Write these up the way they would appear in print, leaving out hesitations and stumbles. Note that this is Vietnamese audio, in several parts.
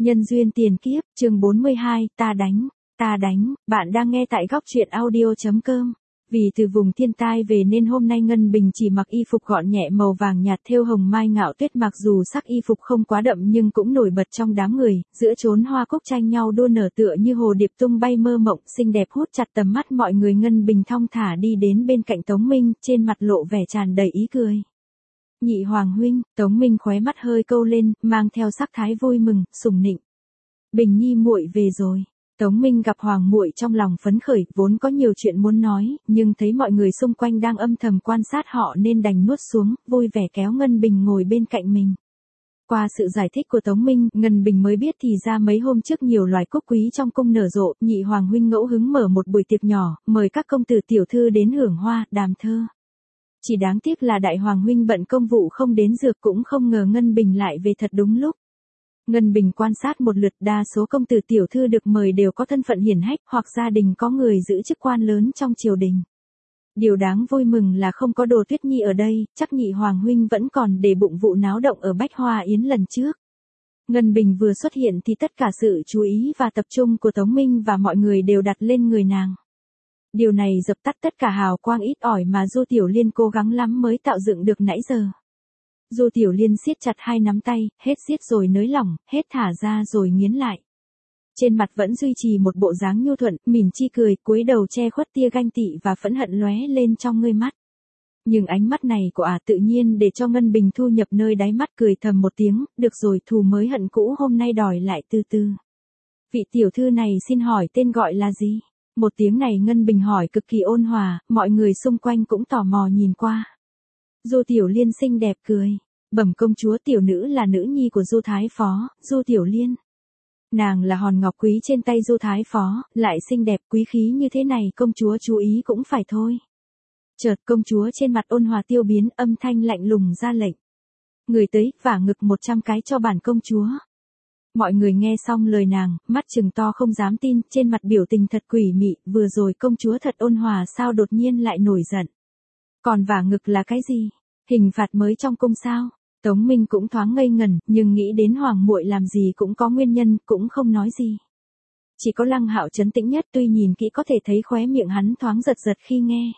Nhân duyên tiền kiếp, chương 42, ta đánh, bạn đang nghe tại góc truyện audio.com. Vì từ vùng thiên tai về nên hôm nay Ngân Bình chỉ mặc y phục gọn nhẹ màu vàng nhạt thêu hồng mai ngạo tuyết, mặc dù sắc y phục không quá đậm nhưng cũng nổi bật trong đám người, giữa chốn hoa cúc tranh nhau đua nở tựa như hồ điệp tung bay mơ mộng, xinh đẹp hút chặt tầm mắt mọi người. Ngân Bình thong thả đi đến bên cạnh Tống Minh, trên mặt lộ vẻ tràn đầy ý cười. Nhị hoàng huynh, Tống Minh khóe mắt hơi câu lên, mang theo sắc thái vui mừng, sủng nịnh. Bình nhi muội về rồi. Tống Minh gặp hoàng muội trong lòng phấn khởi, vốn có nhiều chuyện muốn nói, nhưng thấy mọi người xung quanh đang âm thầm quan sát họ nên đành nuốt xuống, vui vẻ kéo Ngân Bình ngồi bên cạnh mình. Qua sự giải thích của Tống Minh, Ngân Bình mới biết thì ra mấy hôm trước nhiều loài cúc quý trong cung nở rộ, nhị hoàng huynh ngẫu hứng mở một buổi tiệc nhỏ, mời các công tử tiểu thư đến hưởng hoa, đàm thơ. Chỉ đáng tiếc là đại hoàng huynh bận công vụ không đến dược, cũng không ngờ Ngân Bình lại về thật đúng lúc. Ngân Bình quan sát một lượt, đa số công tử tiểu thư được mời đều có thân phận hiển hách hoặc gia đình có người giữ chức quan lớn trong triều đình. Điều đáng vui mừng là không có Đồ Tuyết Nhi ở đây, chắc nhị hoàng huynh vẫn còn để bụng vụ náo động ở Bách Hoa Yến lần trước. Ngân Bình vừa xuất hiện thì tất cả sự chú ý và tập trung của Tống Minh và mọi người đều đặt lên người nàng. Điều này dập tắt tất cả hào quang ít ỏi mà Du Tiểu Liên cố gắng lắm mới tạo dựng được nãy giờ. Du Tiểu Liên siết chặt hai nắm tay, hết siết rồi nới lỏng, hết thả ra rồi nghiến lại. Trên mặt vẫn duy trì một bộ dáng nhu thuận, mỉm chi cười, cúi đầu che khuất tia ganh tị và phẫn hận lóe lên trong ngươi mắt. Nhưng ánh mắt này của tự nhiên để cho Ngân Bình thu nhập nơi đáy mắt, cười thầm một tiếng, được rồi, thù mới hận cũ hôm nay đòi lại từ từ. Vị tiểu thư này xin hỏi tên gọi là gì? Một tiếng này Ngân Bình hỏi cực kỳ ôn hòa, mọi người xung quanh cũng tò mò nhìn qua. Du Tiểu Liên xinh đẹp cười, bẩm công chúa, tiểu nữ là nữ nhi của Du Thái Phó, Du Tiểu Liên. Nàng là hòn ngọc quý trên tay Du Thái Phó, lại xinh đẹp quý khí như thế này công chúa chú ý cũng phải thôi. Chợt công chúa trên mặt ôn hòa tiêu biến, âm thanh lạnh lùng ra lệnh. Người tới, vả ngực 100 cái cho bản công chúa. Mọi người nghe xong lời nàng, mắt trừng to không dám tin, trên mặt biểu tình thật quỷ mị, vừa rồi công chúa thật ôn hòa sao đột nhiên lại nổi giận. Còn vả ngực là cái gì? Hình phạt mới trong cung sao? Tống Minh cũng thoáng ngây ngẩn, nhưng nghĩ đến hoàng muội làm gì cũng có nguyên nhân, cũng không nói gì. Chỉ có Lăng Hạo trấn tĩnh nhất, tuy nhìn kỹ có thể thấy khóe miệng hắn thoáng giật giật khi nghe.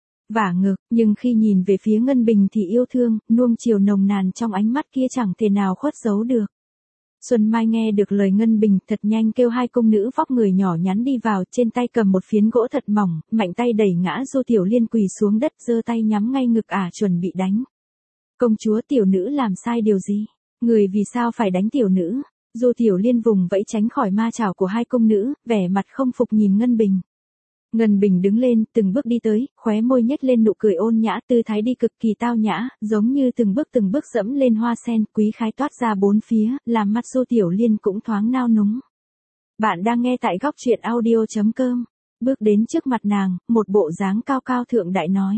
Vả ngực, nhưng khi nhìn về phía Ngân Bình thì yêu thương, nuông chiều nồng nàn trong ánh mắt kia chẳng thể nào khuất giấu được. Xuân Mai nghe được lời Ngân Bình, thật nhanh kêu hai công nữ vóc người nhỏ nhắn đi vào, trên tay cầm một phiến gỗ thật mỏng, mạnh tay đẩy ngã Du Tiểu Liên quỳ xuống đất, giơ tay nhắm ngay ngực chuẩn bị đánh. Công chúa, tiểu nữ làm sai điều gì? Người vì sao phải đánh tiểu nữ? Du Tiểu Liên vùng vẫy tránh khỏi ma chảo của hai công nữ, vẻ mặt không phục nhìn Ngân Bình. Ngân Bình đứng lên, từng bước đi tới, khóe môi nhếch lên nụ cười ôn nhã, tư thái đi cực kỳ tao nhã, giống như từng bước dẫm lên hoa sen, quý khái toát ra bốn phía, làm mắt Du Tiểu Liên cũng thoáng nao núng. Bạn đang nghe tại góc truyện audio.com. Bước đến trước mặt nàng, một bộ dáng cao cao thượng đại nói.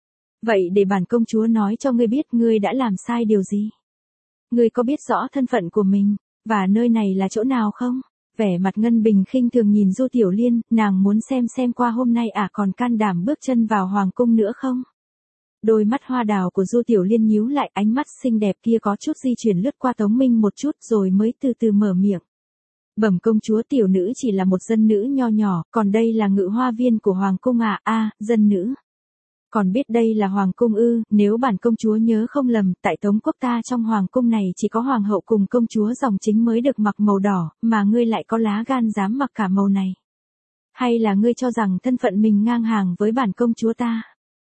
Vậy để bản công chúa nói cho ngươi biết ngươi đã làm sai điều gì? Ngươi có biết rõ thân phận của mình, và nơi này là chỗ nào không? Vẻ mặt Ngân Bình khinh thường nhìn Du Tiểu Liên, nàng muốn xem qua hôm nay còn can đảm bước chân vào hoàng cung nữa không? Đôi mắt hoa đào của Du Tiểu Liên nhíu lại, ánh mắt xinh đẹp kia có chút di chuyển lướt qua Tống Minh một chút rồi mới từ từ mở miệng. Bẩm công chúa, tiểu nữ chỉ là một dân nữ nho nhỏ, còn đây là ngự hoa viên của hoàng cung dân nữ. Còn biết đây là hoàng cung ư? Nếu bản công chúa nhớ không lầm, tại Tống quốc ta trong hoàng cung này chỉ có hoàng hậu cùng công chúa dòng chính mới được mặc màu đỏ, mà ngươi lại có lá gan dám mặc cả màu này. Hay là ngươi cho rằng thân phận mình ngang hàng với bản công chúa ta?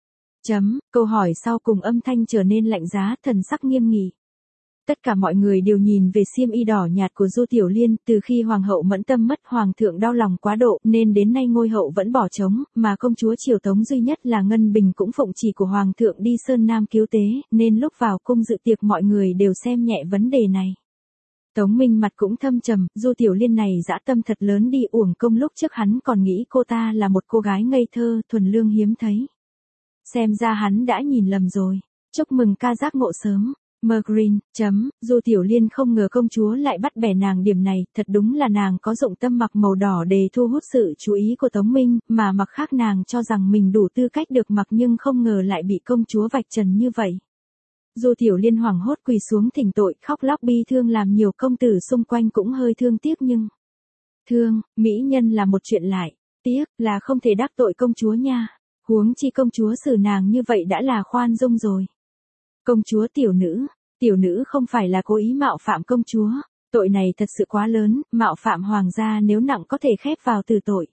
Câu hỏi sau cùng âm thanh trở nên lạnh giá, thần sắc nghiêm nghị. Tất cả mọi người đều nhìn về xiêm y đỏ nhạt của Du Tiểu Liên, từ khi hoàng hậu Mẫn Tâm mất, hoàng thượng đau lòng quá độ, nên đến nay ngôi hậu vẫn bỏ trống, mà công chúa triều Tống duy nhất là Ngân Bình cũng phụng chỉ của hoàng thượng đi Sơn Nam cứu tế, nên lúc vào cung dự tiệc mọi người đều xem nhẹ vấn đề này. Tống Minh mặt cũng thâm trầm, Du Tiểu Liên này dã tâm thật lớn đi, uổng công lúc trước hắn còn nghĩ cô ta là một cô gái ngây thơ, thuần lương hiếm thấy. Xem ra hắn đã nhìn lầm rồi. Chúc mừng ca giác ngộ sớm. Mergreen, Du Tiểu Liên không ngờ công chúa lại bắt bẻ nàng điểm này, thật đúng là nàng có dụng tâm mặc màu đỏ để thu hút sự chú ý của Tống Minh, mà mặc khác nàng cho rằng mình đủ tư cách được mặc nhưng không ngờ lại bị công chúa vạch trần như vậy. Du Tiểu Liên hoảng hốt quỳ xuống thỉnh tội, khóc lóc bi thương làm nhiều công tử xung quanh cũng hơi thương tiếc nhưng... Thương, mỹ nhân là một chuyện lại, tiếc là không thể đắc tội công chúa nha. Huống chi công chúa xử nàng như vậy đã là khoan dung rồi. Công chúa tiểu nữ không phải là cố ý mạo phạm công chúa, tội này thật sự quá lớn, mạo phạm hoàng gia nếu nặng có thể khép vào tử tội.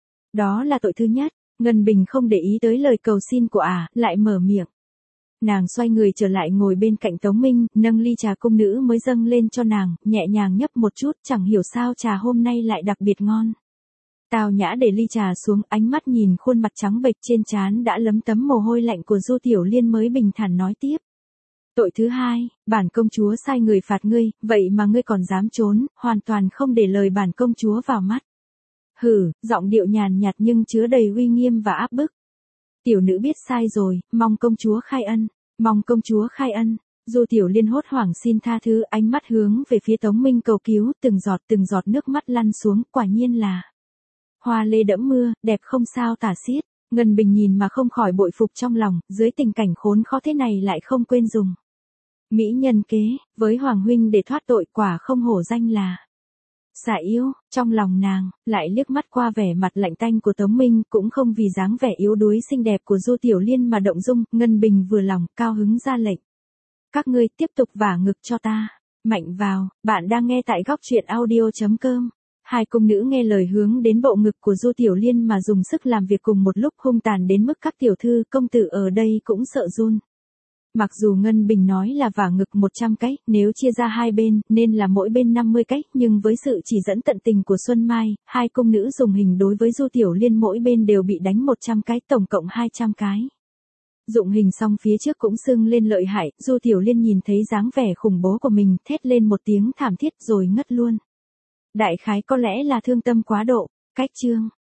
Đó là tội thứ nhất. Ngân Bình không để ý tới lời cầu xin của lại mở miệng. Nàng xoay người trở lại ngồi bên cạnh Tống Minh, nâng ly trà cung nữ mới dâng lên cho nàng, nhẹ nhàng nhấp một chút, chẳng hiểu sao trà hôm nay lại đặc biệt ngon. Tào Nhã để ly trà xuống, ánh mắt nhìn khuôn mặt trắng bệch trên trán đã lấm tấm mồ hôi lạnh của Du Tiểu Liên mới bình thản nói tiếp. Tội thứ hai, bản công chúa sai người phạt ngươi, vậy mà ngươi còn dám trốn, hoàn toàn không để lời bản công chúa vào mắt. Hừ, giọng điệu nhàn nhạt nhưng chứa đầy uy nghiêm và áp bức. Tiểu nữ biết sai rồi, mong công chúa khai ân, mong công chúa khai ân. Du Tiểu Liên hốt hoảng xin tha thứ, ánh mắt hướng về phía Tống Minh cầu cứu, từng giọt nước mắt lăn xuống, quả nhiên là hoa lê đẫm mưa, đẹp không sao tả xiết. Ngân Bình nhìn mà không khỏi bội phục trong lòng, dưới tình cảnh khốn khó thế này lại không quên dùng mỹ nhân kế, với Hoàng huynh để thoát tội, quả không hổ danh là xả yếu. Trong lòng nàng, lại liếc mắt qua vẻ mặt lạnh tanh của Tống Minh, cũng không vì dáng vẻ yếu đuối xinh đẹp của Du Tiểu Liên mà động dung. Ngân Bình vừa lòng, cao hứng ra lệnh. Các ngươi tiếp tục vả ngực cho ta. Mạnh vào, bạn đang nghe tại góc truyện audio.com. Hai cung nữ nghe lời hướng đến bộ ngực của Du Tiểu Liên mà dùng sức làm việc cùng một lúc, hung tàn đến mức các tiểu thư công tử ở đây cũng sợ run. Mặc dù Ngân Bình nói là vả ngực 100 cái, nếu chia ra hai bên, nên là mỗi bên 50 cái, nhưng với sự chỉ dẫn tận tình của Xuân Mai, hai cung nữ dùng hình đối với Du Tiểu Liên mỗi bên đều bị đánh 100 cái, tổng cộng 200 cái. Dụng hình xong phía trước cũng sưng lên lợi hại, Du Tiểu Liên nhìn thấy dáng vẻ khủng bố của mình, thét lên một tiếng thảm thiết rồi ngất luôn. Đại khái có lẽ là thương tâm quá độ. Cách chương